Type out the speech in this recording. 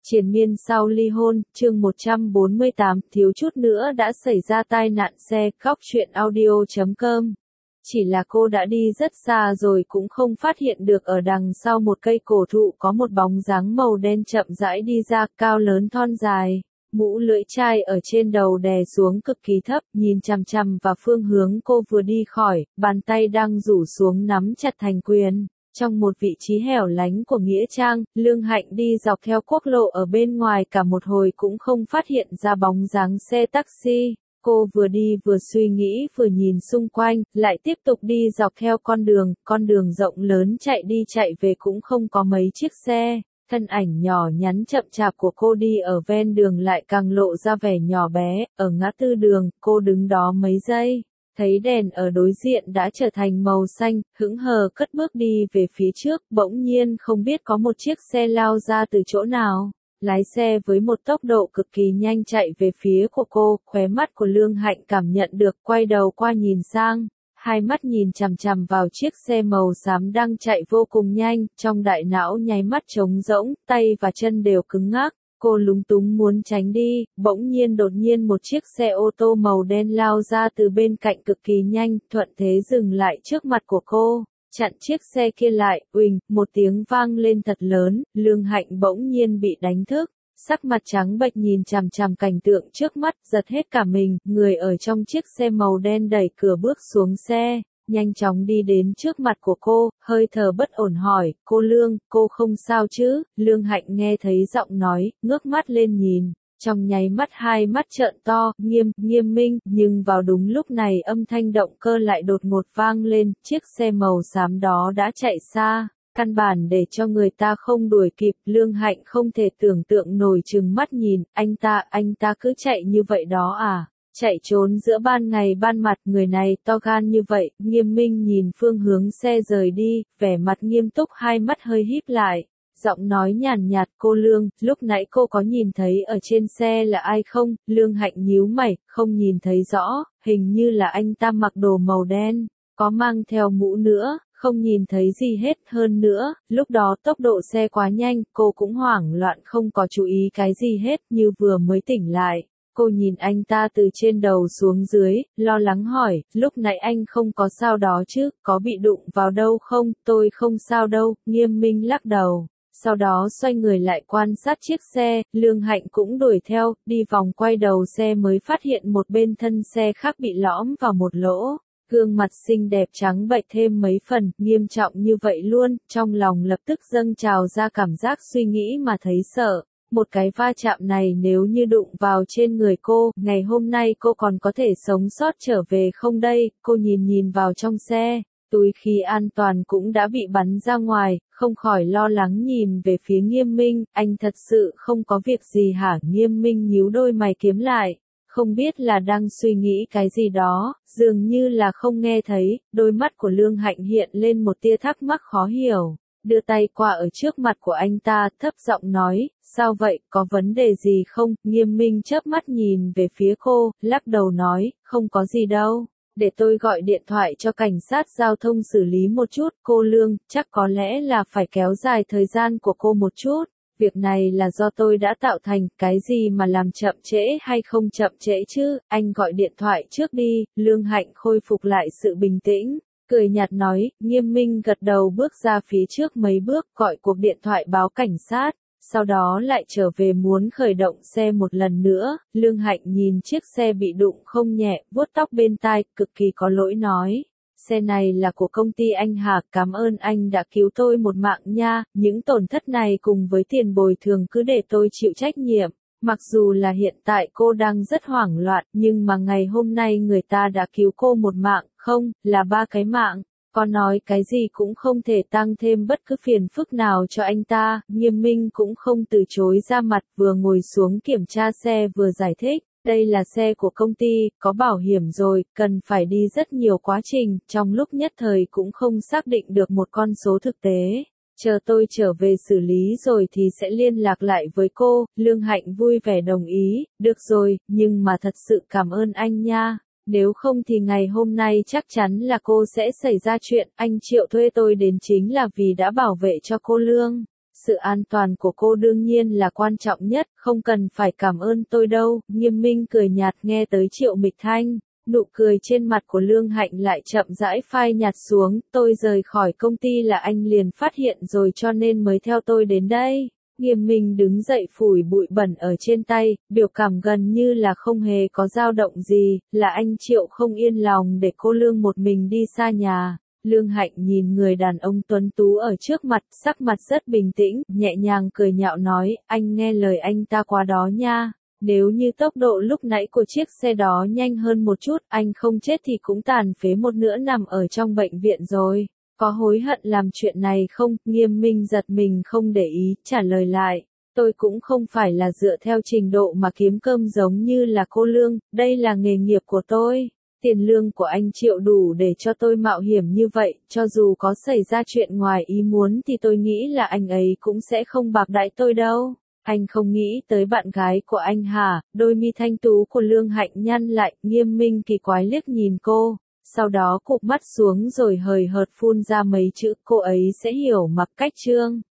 Triền miên sau ly hôn, chương 148, thiếu chút nữa đã xảy ra tai nạn xe, góc truyện audio.com. Chỉ là cô đã đi rất xa rồi cũng không phát hiện được ở đằng sau một cây cổ thụ có một bóng dáng màu đen chậm rãi đi ra, cao lớn thon dài. Mũ lưỡi chai ở trên đầu đè xuống cực kỳ thấp, nhìn chằm chằm vào phương hướng cô vừa đi khỏi, bàn tay đang rủ xuống nắm chặt thành quyền. Trong một vị trí hẻo lánh của Nghĩa Trang, Lương Hạnh đi dọc theo quốc lộ ở bên ngoài cả một hồi cũng không phát hiện ra bóng dáng xe taxi. Cô vừa đi vừa suy nghĩ vừa nhìn xung quanh, lại tiếp tục đi dọc theo con đường rộng lớn chạy đi chạy về cũng không có mấy chiếc xe. Thân ảnh nhỏ nhắn chậm chạp của cô đi ở ven đường lại càng lộ ra vẻ nhỏ bé, ở ngã tư đường, cô đứng đó mấy giây. Thấy đèn ở đối diện đã trở thành màu xanh, hững hờ cất bước đi về phía trước, bỗng nhiên không biết có một chiếc xe lao ra từ chỗ nào. Lái xe với một tốc độ cực kỳ nhanh chạy về phía của cô, khóe mắt của Lương Hạnh cảm nhận được, quay đầu qua nhìn sang. Hai mắt nhìn chằm chằm vào chiếc xe màu xám đang chạy vô cùng nhanh, trong đại não nháy mắt trống rỗng, tay và chân đều cứng ngắc. Cô lúng túng muốn tránh đi, bỗng nhiên đột nhiên một chiếc xe ô tô màu đen lao ra từ bên cạnh cực kỳ nhanh, thuận thế dừng lại trước mặt của cô, chặn chiếc xe kia lại, uỳnh, một tiếng vang lên thật lớn, Lương Hạnh bỗng nhiên bị đánh thức, sắc mặt trắng bệch nhìn chằm chằm cảnh tượng trước mắt, giật hết cả mình, người ở trong chiếc xe màu đen đẩy cửa bước xuống xe. Nhanh chóng đi đến trước mặt của cô, hơi thở bất ổn hỏi, cô Lương, cô không sao chứ? Lương Hạnh nghe thấy giọng nói, ngước mắt lên nhìn, trong nháy mắt hai mắt trợn to, nghiêm minh, nhưng vào đúng lúc này âm thanh động cơ lại đột ngột vang lên, chiếc xe màu xám đó đã chạy xa. Căn bản để cho người ta không đuổi kịp, Lương Hạnh không thể tưởng tượng nổi trừng mắt nhìn, anh ta cứ chạy như vậy đó à? Chạy trốn giữa ban ngày ban mặt, người này to gan như vậy. Nghiêm minh nhìn phương hướng xe rời đi, vẻ mặt nghiêm túc, hai mắt hơi híp lại, giọng nói nhàn nhạt, cô Lương, lúc nãy cô có nhìn thấy ở trên xe là ai không? Lương Hạnh nhíu mày, không nhìn thấy rõ, hình như là anh ta mặc đồ màu đen, có mang theo mũ nữa, không nhìn thấy gì hết. Hơn nữa, lúc đó tốc độ xe quá nhanh, cô cũng hoảng loạn không có chú ý cái gì hết, như vừa mới tỉnh lại. Cô nhìn anh ta từ trên đầu xuống dưới, lo lắng hỏi, lúc nãy anh không có sao đó chứ, có bị đụng vào đâu không? Tôi không sao đâu, Nghiêm minh lắc đầu. Sau đó xoay người lại quan sát chiếc xe, Lương Hạnh cũng đuổi theo, đi vòng quay đầu xe mới phát hiện một bên thân xe khác bị lõm vào một lỗ. Gương mặt xinh đẹp trắng bệch thêm mấy phần, nghiêm trọng như vậy luôn, trong lòng lập tức dâng trào ra cảm giác suy nghĩ mà thấy sợ. Một cái va chạm này nếu như đụng vào trên người cô, ngày hôm nay cô còn có thể sống sót trở về không đây? Cô nhìn vào trong xe, túi khí an toàn cũng đã bị bắn ra ngoài, không khỏi lo lắng nhìn về phía Nghiêm minh, anh thật sự không có việc gì hả? Nghiêm minh nhíu đôi mày kiếm lại, không biết là đang suy nghĩ cái gì đó, dường như là không nghe thấy, đôi mắt của Lương Hạnh hiện lên một tia thắc mắc khó hiểu. Đưa tay qua ở trước mặt của anh ta, thấp giọng nói, sao vậy, có vấn đề gì không? Nghiêm minh chớp mắt nhìn về phía cô, lắc đầu nói, không có gì đâu, để tôi gọi điện thoại cho cảnh sát giao thông xử lý một chút. Cô Lương, chắc có lẽ là phải kéo dài thời gian của cô một chút, việc này là do tôi đã tạo thành, cái gì mà làm chậm trễ hay không chậm trễ chứ, anh gọi điện thoại trước đi. Lương Hạnh khôi phục lại sự bình tĩnh, cười nhạt nói. Nghiêm minh gật đầu bước ra phía trước mấy bước, gọi cuộc điện thoại báo cảnh sát, sau đó lại trở về muốn khởi động xe một lần nữa. Lương Hạnh nhìn chiếc xe bị đụng không nhẹ, vuốt tóc bên tai, cực kỳ có lỗi nói, xe này là của công ty anh Hà, cảm ơn anh đã cứu tôi một mạng nha, những tổn thất này cùng với tiền bồi thường cứ để tôi chịu trách nhiệm. Mặc dù là hiện tại cô đang rất hoảng loạn, nhưng mà ngày hôm nay người ta đã cứu cô một mạng, không, là 3 cái mạng. Có nói cái gì cũng không thể tăng thêm bất cứ phiền phức nào cho anh ta. Nghiêm minh cũng không từ chối ra mặt, vừa ngồi xuống kiểm tra xe vừa giải thích. Đây là xe của công ty, có bảo hiểm rồi, cần phải đi rất nhiều quá trình, trong lúc nhất thời cũng không xác định được một con số thực tế. Chờ tôi trở về xử lý rồi thì sẽ liên lạc lại với cô. Lương Hạnh vui vẻ đồng ý, được rồi, nhưng mà thật sự cảm ơn anh nha. Nếu không thì ngày hôm nay chắc chắn là cô sẽ xảy ra chuyện, anh Triệu thuê tôi đến chính là vì đã bảo vệ cho cô Lương. Sự an toàn của cô đương nhiên là quan trọng nhất, không cần phải cảm ơn tôi đâu. Nghiêm Minh cười nhạt nghe tới Triệu Mịch Thanh. Nụ cười trên mặt của Lương Hạnh lại chậm rãi phai nhạt xuống. Tôi rời khỏi công ty là anh liền phát hiện rồi cho nên mới theo tôi đến đây. Nghiêm Minh đứng dậy phủi bụi bẩn ở trên tay, biểu cảm gần như là không hề có dao động gì, là anh Triệu không yên lòng để cô Lương một mình đi xa nhà. Lương Hạnh nhìn người đàn ông tuấn tú ở trước mặt, sắc mặt rất bình tĩnh, nhẹ nhàng cười nhạo nói, anh nghe lời anh ta qua đó nha. Nếu như tốc độ lúc nãy của chiếc xe đó nhanh hơn một chút, anh không chết thì cũng tàn phế một nửa nằm ở trong bệnh viện rồi. Có hối hận làm chuyện này không? Nghiêm Minh giật mình không để ý, trả lời lại. Tôi cũng không phải là dựa theo trình độ mà kiếm cơm giống như là cô Lương, đây là nghề nghiệp của tôi. Tiền lương của anh Triệu đủ để cho tôi mạo hiểm như vậy, cho dù có xảy ra chuyện ngoài ý muốn thì tôi nghĩ là anh ấy cũng sẽ không bạc đãi tôi đâu. Anh không nghĩ tới bạn gái của anh hả? Đôi mi thanh tú của Lương Hạnh nhăn lại, Nghiêm Minh kỳ quái liếc nhìn cô, sau đó cụp mắt xuống rồi hời hợt phun ra mấy chữ, cô ấy sẽ hiểu Mặc Cách Trương.